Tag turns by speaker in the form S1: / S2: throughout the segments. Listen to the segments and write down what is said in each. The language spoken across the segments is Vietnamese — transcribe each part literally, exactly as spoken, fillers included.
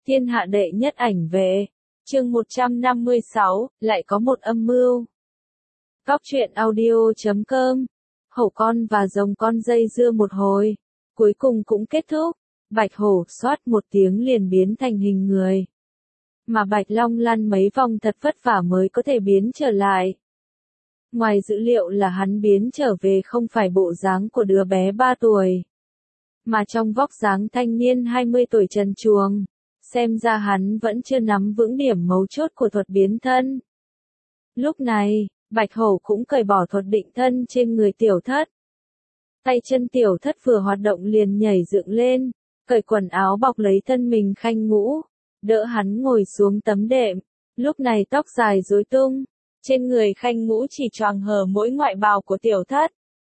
S1: Thiên hạ đệ nhất ảnh vệ. Chương một trăm năm mươi sáu, lại có một âm mưu. Góc truyện audio chấm com. Hổ con và rồng con dây dưa một hồi, cuối cùng cũng kết thúc. Bạch hổ xoát một tiếng liền biến thành hình người. Mà Bạch Long lăn mấy vòng thật vất vả mới có thể biến trở lại. Ngoài dữ liệu là hắn biến trở về không phải bộ dáng của đứa bé ba tuổi, mà trong vóc dáng thanh niên hai mươi tuổi trần truồng. Xem ra hắn vẫn chưa nắm vững điểm mấu chốt của thuật biến thân. Lúc này, Bạch Hổ cũng cởi bỏ thuật định thân trên người tiểu thất. Tay chân tiểu thất vừa hoạt động liền nhảy dựng lên, cởi quần áo bọc lấy thân mình Khanh Ngũ, đỡ hắn ngồi xuống tấm đệm. Lúc này tóc dài rối tung, trên người Khanh Ngũ chỉ choàng hở mỗi ngoại bào của tiểu thất.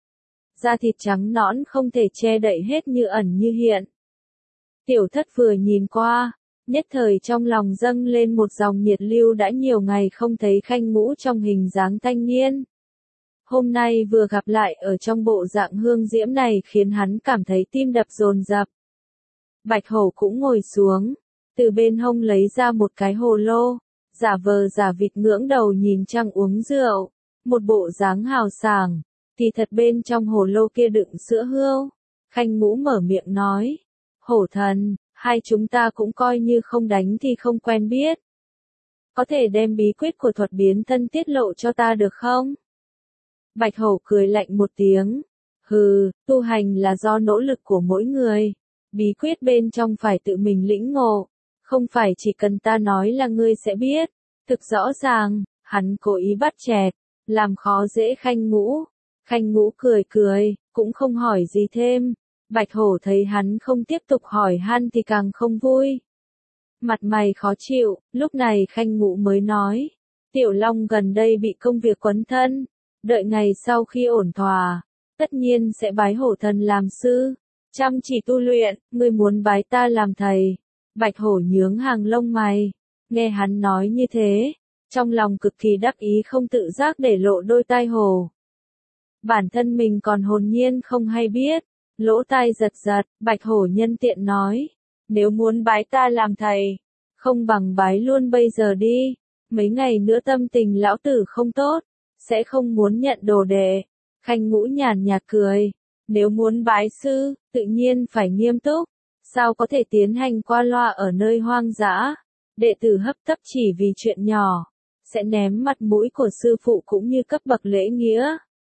S1: Da thịt trắng nõn không thể che đậy hết như ẩn như hiện. Tiểu thất vừa nhìn qua, nhất thời trong lòng dâng lên một dòng nhiệt lưu đã nhiều ngày không thấy Khanh Ngũ trong hình dáng thanh niên. Hôm nay vừa gặp lại ở trong bộ dạng hương diễm này khiến hắn cảm thấy tim đập dồn dập. Bạch Hổ cũng ngồi xuống, từ bên hông lấy ra một cái hồ lô, giả vờ giả vịt ngưỡng đầu nhìn trăng uống rượu, một bộ dáng hào sảng, thì thật bên trong hồ lô kia đựng sữa hươu. Khanh Ngũ mở miệng nói, hổ thần, hai chúng ta cũng coi như không đánh thì không quen biết. Có thể đem bí quyết của thuật biến thân tiết lộ cho ta được không? Bạch Hổ cười lạnh một tiếng. Hừ, tu hành là do nỗ lực của mỗi người. Bí quyết bên trong phải tự mình lĩnh ngộ. Không phải chỉ cần ta nói là ngươi sẽ biết. Thực rõ ràng, hắn cố ý bắt chẹt, làm khó dễ Khanh Ngũ. Khanh Ngũ cười cười, cũng không hỏi gì thêm. Bạch Hổ thấy hắn không tiếp tục hỏi han thì càng không vui. Mặt mày khó chịu, lúc này Khanh Ngũ mới nói. Tiểu Long gần đây bị công việc quấn thân. Đợi ngày sau khi ổn thỏa, tất nhiên sẽ bái hổ thần làm sư. Chăm chỉ tu luyện, ngươi muốn bái ta làm thầy. Bạch Hổ nhướng hàng lông mày. Nghe hắn nói như thế, trong lòng cực kỳ đắc ý không tự giác để lộ đôi tai hổ. Bản thân mình còn hồn nhiên không hay biết. Lỗ tai giật giật, Bạch Hổ nhân tiện nói, nếu muốn bái ta làm thầy, không bằng bái luôn bây giờ đi, mấy ngày nữa tâm tình lão tử không tốt, sẽ không muốn nhận đồ đệ. Khanh Ngũ nhàn nhạt cười, nếu muốn bái sư, tự nhiên phải nghiêm túc, sao có thể tiến hành qua loa ở nơi hoang dã, đệ tử hấp tấp chỉ vì chuyện nhỏ, sẽ ném mặt mũi của sư phụ cũng như cấp bậc lễ nghĩa.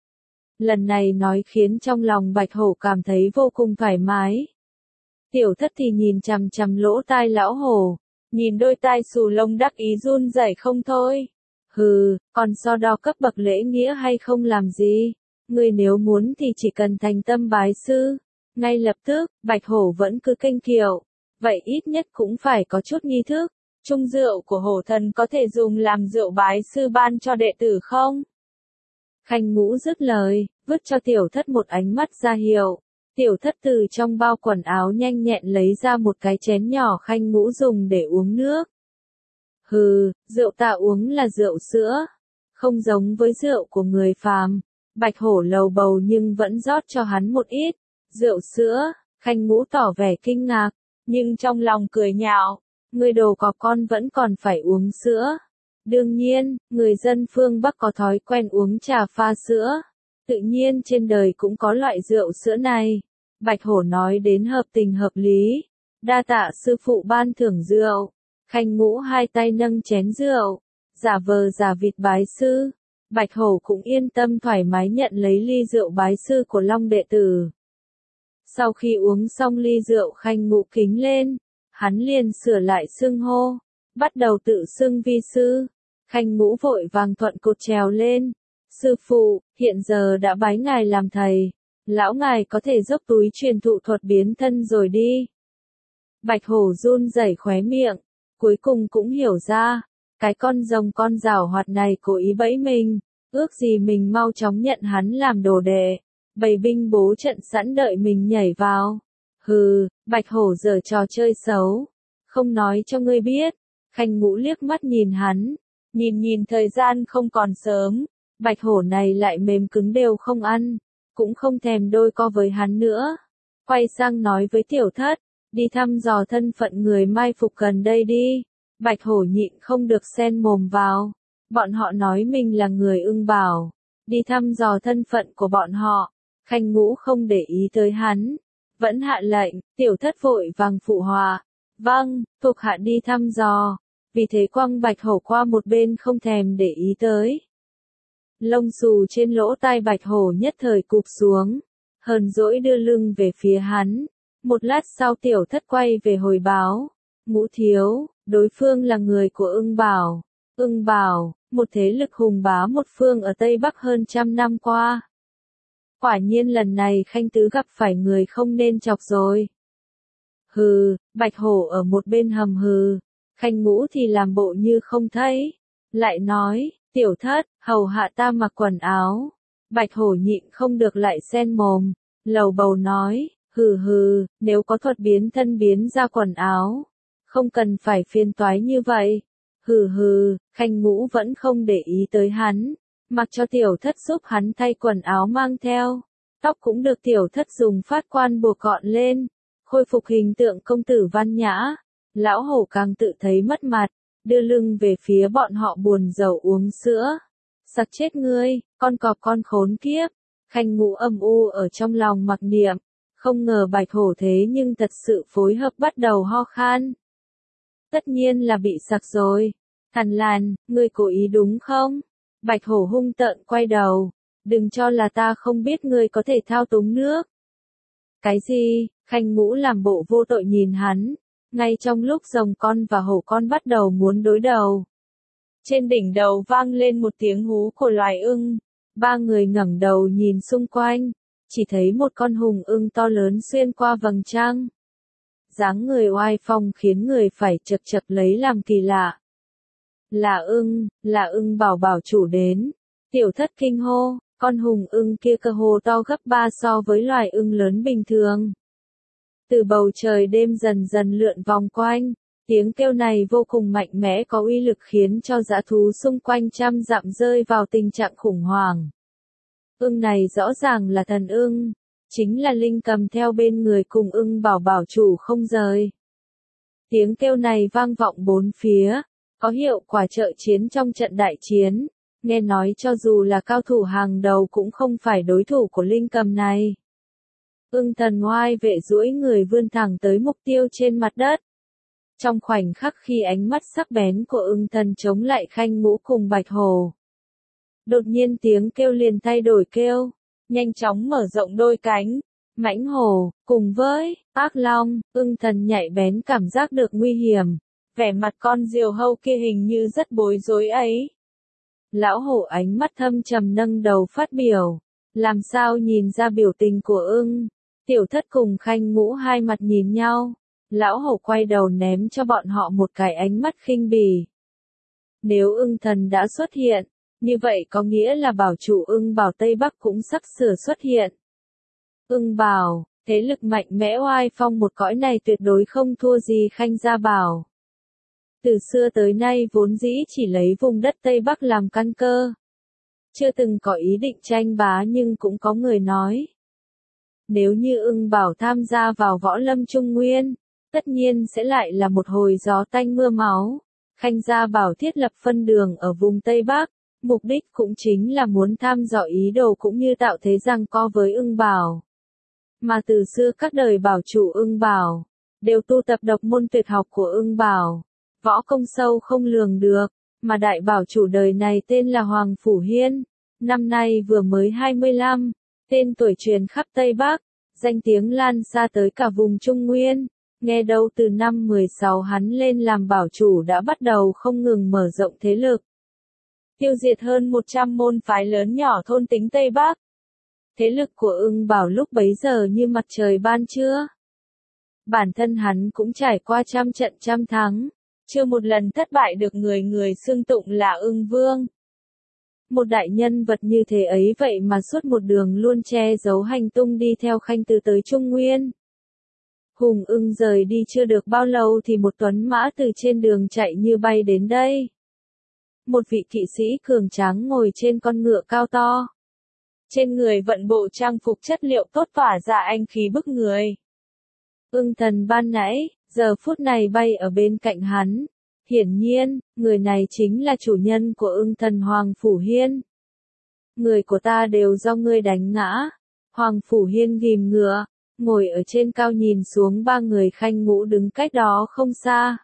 S1: Lần này nói khiến trong lòng Bạch Hổ cảm thấy vô cùng thoải mái. Tiểu thất thì nhìn chằm chằm lỗ tai lão hổ, nhìn đôi tai xù lông đắc ý run rẩy không thôi. Hừ, còn so đo cấp bậc lễ nghĩa hay không làm gì, ngươi nếu muốn thì chỉ cần thành tâm bái sư. Ngay lập tức, Bạch Hổ vẫn cứ kênh kiệu, vậy ít nhất cũng phải có chút nghi thức. Chung rượu của hổ thần có thể dùng làm rượu bái sư ban cho đệ tử không? Khanh Ngũ dứt lời, vứt cho tiểu thất một ánh mắt ra hiệu. Tiểu thất từ trong bao quần áo nhanh nhẹn lấy ra một cái chén nhỏ Khanh Ngũ dùng để uống nước. Hừ, rượu ta uống là rượu sữa, không giống với rượu của người phàm. Bạch Hổ lầu bầu nhưng vẫn rót cho hắn một ít. Rượu sữa, Khanh Ngũ tỏ vẻ kinh ngạc, nhưng trong lòng cười nhạo, người đồ có con vẫn còn phải uống sữa. Đương nhiên, người dân phương Bắc có thói quen uống trà pha sữa. Tự nhiên trên đời cũng có loại rượu sữa này. Bạch Hổ nói đến hợp tình hợp lý. Đa tạ sư phụ ban thưởng rượu. Khanh Ngũ hai tay nâng chén rượu, giả vờ giả vịt bái sư. Bạch Hổ cũng yên tâm thoải mái nhận lấy ly rượu bái sư của Long đệ tử. Sau khi uống xong ly rượu Khanh Ngũ kính lên, hắn liền sửa lại xưng hô, bắt đầu tự xưng vi sư. Khanh Ngũ vội vàng thuận cột trèo lên. Sư phụ, hiện giờ đã bái ngài làm thầy, lão ngài có thể dốc túi truyền thụ thuật biến thân rồi đi. Bạch Hổ run rẩy khóe miệng, cuối cùng cũng hiểu ra, cái con rồng con giảo hoạt này cố ý bẫy mình, ước gì mình mau chóng nhận hắn làm đồ đệ, bày binh bố trận sẵn đợi mình nhảy vào. Hừ, Bạch Hổ giở trò chơi xấu, không nói cho ngươi biết. Khanh Ngũ liếc mắt nhìn hắn, nhìn nhìn thời gian không còn sớm, Bạch Hổ này lại mềm cứng đều không ăn, cũng không thèm đôi co với hắn nữa. Quay sang nói với tiểu thất, đi thăm dò thân phận người mai phục gần đây đi. Bạch hổ nhịn không được xen mồm vào. Bọn họ nói mình là người Ưng Bảo. Đi thăm dò thân phận của bọn họ. Khanh Ngũ không để ý tới hắn. Vẫn hạ lệnh, tiểu thất vội vàng phụ họa. Vâng, thuộc hạ đi thăm dò. Vì thế quăng bạch hổ qua một bên không thèm để ý tới. Lông xù trên lỗ tai bạch hổ nhất thời cụp xuống. Hờn dỗi đưa lưng về phía hắn. Một lát sau tiểu thất quay về hồi báo. Ngũ thiếu, đối phương là người của Ưng Bảo. Ưng Bảo, một thế lực hùng bá một phương ở Tây Bắc hơn trăm năm qua. Quả nhiên lần này Khanh Tứ gặp phải người không nên chọc rồi. Hừ, bạch hổ ở một bên hầm hừ. Khanh Ngũ thì làm bộ như không thấy. Lại nói, tiểu thất, hầu hạ ta mặc quần áo. Bạch hổ nhịn không được lại xen mồm. Lầu bầu nói, hừ hừ, nếu có thuật biến thân biến ra quần áo. Không cần phải phiền toái như vậy. Hừ hừ, Khanh Ngũ vẫn không để ý tới hắn. Mặc cho tiểu thất giúp hắn thay quần áo mang theo. Tóc cũng được tiểu thất dùng phát quan buộc gọn lên. Khôi phục hình tượng công tử văn nhã. Lão hổ càng tự thấy mất mặt. Đưa lưng về phía bọn họ buồn rầu uống sữa. Sặc chết ngươi, con cọp con khốn kiếp. Khanh Ngũ âm u ở trong lòng mặc niệm. Không ngờ bạch hổ thế nhưng thật sự phối hợp bắt đầu ho khan. Tất nhiên là bị sặc rồi. Thằn lằn, ngươi cố ý đúng không? Bạch hổ hung tợn quay đầu. Đừng cho là ta không biết ngươi có thể thao túng nước. Cái gì? Khanh Ngũ làm bộ vô tội nhìn hắn. Ngay trong lúc rồng con và hổ con bắt đầu muốn đối đầu. Trên đỉnh đầu vang lên một tiếng hú của loài ưng. Ba người ngẩng đầu nhìn xung quanh. Chỉ thấy một con hùng ưng to lớn xuyên qua vầng trăng. Dáng người oai phong khiến người phải chật chật lấy làm kỳ lạ. Là ưng, là ưng bảo bảo chủ đến. Tiểu thất kinh hô, con hùng ưng kia cơ hồ to gấp ba so với loài ưng lớn bình thường. Từ bầu trời đêm dần dần lượn vòng quanh, tiếng kêu này vô cùng mạnh mẽ có uy lực khiến cho dã thú xung quanh trăm dặm rơi vào tình trạng khủng hoảng. Ưng này rõ ràng là thần ưng, chính là linh cầm theo bên người cùng ưng bảo bảo chủ không rời. Tiếng kêu này vang vọng bốn phía, có hiệu quả trợ chiến trong trận đại chiến, nghe nói cho dù là cao thủ hàng đầu cũng không phải đối thủ của linh cầm này. Ưng thần oai vệ duỗi người vươn thẳng tới mục tiêu trên mặt đất. Trong khoảnh khắc khi ánh mắt sắc bén của ưng thần chống lại Khanh Ngũ cùng bạch hổ. Đột nhiên tiếng kêu liền thay đổi kêu, nhanh chóng mở rộng đôi cánh. Mãnh hổ, cùng với ác long, ưng thần nhạy bén cảm giác được nguy hiểm. Vẻ mặt con diều hâu kia hình như rất bối rối ấy. Lão hổ ánh mắt thâm trầm nâng đầu phát biểu. Làm sao nhìn ra biểu tình của ưng? Tiểu thất cùng Khanh Ngũ hai mặt nhìn nhau. Lão hổ quay đầu ném cho bọn họ một cái ánh mắt khinh bỉ. Nếu ưng thần đã xuất hiện, như vậy có nghĩa là bảo chủ ưng bảo Tây Bắc cũng sắp sửa xuất hiện. Ưng bảo, thế lực mạnh mẽ oai phong một cõi này tuyệt đối không thua gì Khanh Gia Bảo. Từ xưa tới nay vốn dĩ chỉ lấy vùng đất Tây Bắc làm căn cơ. Chưa từng có ý định tranh bá nhưng cũng có người nói. Nếu như ưng bảo tham gia vào võ lâm Trung Nguyên, tất nhiên sẽ lại là một hồi gió tanh mưa máu. Khanh Gia Bảo thiết lập phân đường ở vùng Tây Bắc, mục đích cũng chính là muốn thăm dò ý đồ cũng như tạo thế giằng co với ưng bảo. Mà từ xưa các đời bảo chủ ưng bảo, đều tu tập độc môn tuyệt học của ưng bảo. Võ công sâu không lường được, mà đại bảo chủ đời này tên là Hoàng Phủ Hiên, năm nay vừa mới hai mươi lăm, tên tuổi truyền khắp Tây Bắc, danh tiếng lan xa tới cả vùng Trung Nguyên, nghe đâu từ năm mười sáu hắn lên làm bảo chủ đã bắt đầu không ngừng mở rộng thế lực. Tiêu diệt hơn một trăm môn phái lớn nhỏ thôn tính Tây Bắc. Thế lực của ưng bảo lúc bấy giờ như mặt trời ban trưa. Bản thân hắn cũng trải qua trăm trận trăm thắng. Chưa một lần thất bại được người người xưng tụng là ưng vương. Một đại nhân vật như thế ấy vậy mà suốt một đường luôn che giấu hành tung đi theo Khanh Tứ tới Trung Nguyên. Hùng ưng rời đi chưa được bao lâu thì một tuấn mã từ trên đường chạy như bay đến đây. Một vị kỵ sĩ cường tráng ngồi trên con ngựa cao to. Trên người vận bộ trang phục chất liệu tốt tỏa ra anh khí bức người. Ưng Thần ban nãy, giờ phút này bay ở bên cạnh hắn. Hiển nhiên, người này chính là chủ nhân của Ưng Thần Hoàng Phủ Hiên. Người của ta đều do ngươi đánh ngã. Hoàng Phủ Hiên ghim ngựa, ngồi ở trên cao nhìn xuống ba người Khanh Ngũ đứng cách đó không xa.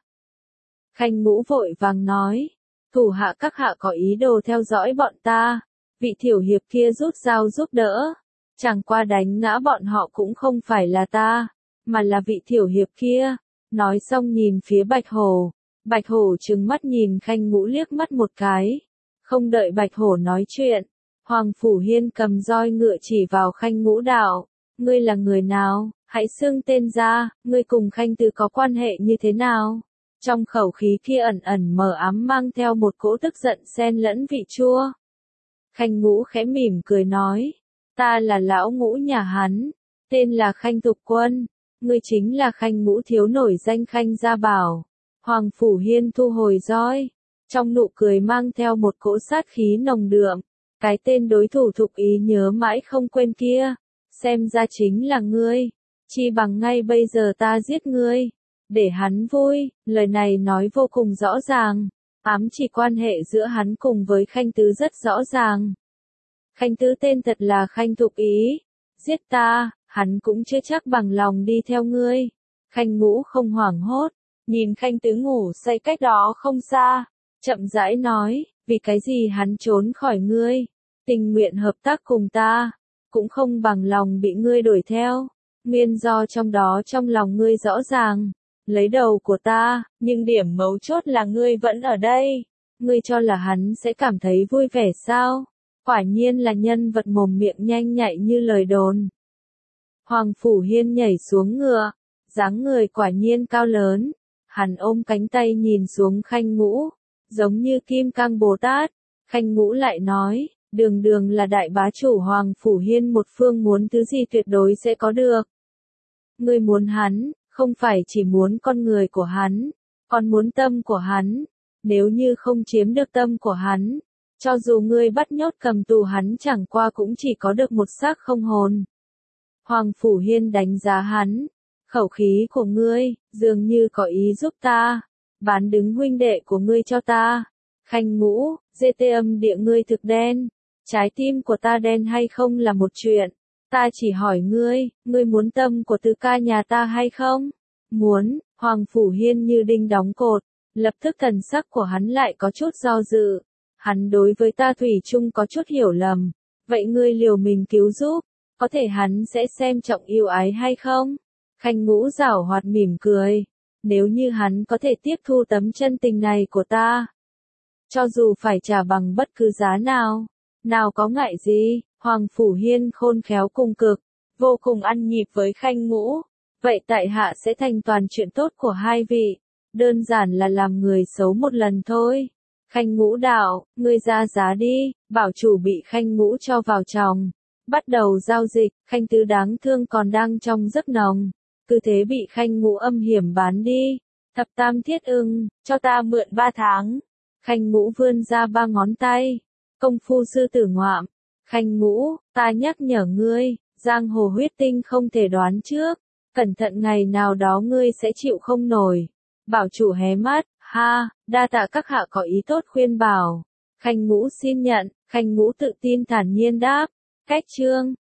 S1: Khanh Ngũ vội vàng nói, thủ hạ các hạ có ý đồ theo dõi bọn ta, vị thiểu hiệp kia rút dao giúp đỡ, chẳng qua đánh ngã bọn họ cũng không phải là ta, mà là vị thiểu hiệp kia. Nói xong nhìn phía Bạch Hổ, Bạch Hổ trừng mắt nhìn Khanh Ngũ liếc mắt một cái, không đợi Bạch Hổ nói chuyện, Hoàng Phủ Hiên cầm roi ngựa chỉ vào Khanh Ngũ đạo, ngươi là người nào, hãy xưng tên ra, ngươi cùng Khanh Tứ có quan hệ như thế nào? Trong khẩu khí kia ẩn ẩn mờ ám mang theo một cỗ tức giận xen lẫn vị chua. Khanh Ngũ khẽ mỉm cười nói, ta là lão Ngũ nhà hắn, tên là Khanh Tục Quân, ngươi chính là Khanh Ngũ thiếu nổi danh Khanh Gia Bảo. Hoàng Phủ Hiên thu hồi roi, trong nụ cười mang theo một cỗ sát khí nồng đượm, cái tên đối thủ Thục Ý nhớ mãi không quên kia, xem ra chính là ngươi, chi bằng ngay bây giờ ta giết ngươi, để hắn vui. Lời này nói vô cùng rõ ràng, ám chỉ quan hệ giữa hắn cùng với Khanh Tứ rất rõ ràng. Khanh Tứ tên thật là Khanh Thục Ý, giết ta, hắn cũng chưa chắc bằng lòng đi theo ngươi. Khanh Ngũ không hoảng hốt, nhìn Khanh Tứ ngủ say cách đó không xa, chậm rãi nói, vì cái gì hắn trốn khỏi ngươi, tình nguyện hợp tác cùng ta, cũng không bằng lòng bị ngươi đuổi theo. Nguyên do trong đó trong lòng ngươi rõ ràng, lấy đầu của ta, nhưng điểm mấu chốt là ngươi vẫn ở đây. Ngươi cho là hắn sẽ cảm thấy vui vẻ sao? Quả nhiên là nhân vật mồm miệng nhanh nhạy như lời đồn. Hoàng Phủ Hiên nhảy xuống ngựa, dáng người quả nhiên cao lớn, hắn ôm cánh tay nhìn xuống Khanh Ngũ, giống như Kim Cang Bồ Tát. Khanh Ngũ lại nói, đường đường là đại bá chủ Hoàng Phủ Hiên một phương, muốn thứ gì tuyệt đối sẽ có được. Ngươi muốn hắn, không phải chỉ muốn con người của hắn, còn muốn tâm của hắn. Nếu như không chiếm được tâm của hắn, cho dù ngươi bắt nhốt cầm tù hắn chẳng qua cũng chỉ có được một xác không hồn. Hoàng Phủ Hiên đánh giá hắn, khẩu khí của ngươi, dường như có ý giúp ta, bán đứng huynh đệ của ngươi cho ta. Khanh Ngũ, dê tê âm địa ngươi thực đen, trái tim của ta đen hay không là một chuyện, ta chỉ hỏi ngươi, ngươi muốn tâm của Tứ ca nhà ta hay không? Muốn. Hoàng Phủ Hiên như đinh đóng cột, lập tức thần sắc của hắn lại có chút do dự, hắn đối với ta thủy chung có chút hiểu lầm, vậy ngươi liều mình cứu giúp, có thể hắn sẽ xem trọng yêu ái hay không? Khanh Ngũ giảo hoạt mỉm cười, nếu như hắn có thể tiếp thu tấm chân tình này của ta, cho dù phải trả bằng bất cứ giá nào, nào có ngại gì. Hoàng Phủ Hiên khôn khéo cùng cực, vô cùng ăn nhịp với Khanh Ngũ, vậy tại hạ sẽ thành toàn chuyện tốt của hai vị, đơn giản là làm người xấu một lần thôi. Khanh Ngũ đạo, ngươi ra giá đi, bảo chủ bị Khanh Ngũ cho vào chồng, bắt đầu giao dịch. Khanh Tứ đáng thương còn đang trong giấc nồng, cứ thế bị Khanh Ngũ âm hiểm bán đi. Thập Tam Thiết Ưng, cho ta mượn ba tháng. Khanh Ngũ vươn ra ba ngón tay, công phu sư tử ngoạm. Khanh Ngũ, ta nhắc nhở ngươi, giang hồ huyết tinh không thể đoán trước, cẩn thận ngày nào đó ngươi sẽ chịu không nổi. Bảo chủ hé mắt, ha, đa tạ các hạ có ý tốt khuyên bảo. Khanh Ngũ xin nhận. Khanh Ngũ tự tin thản nhiên đáp, cách chương.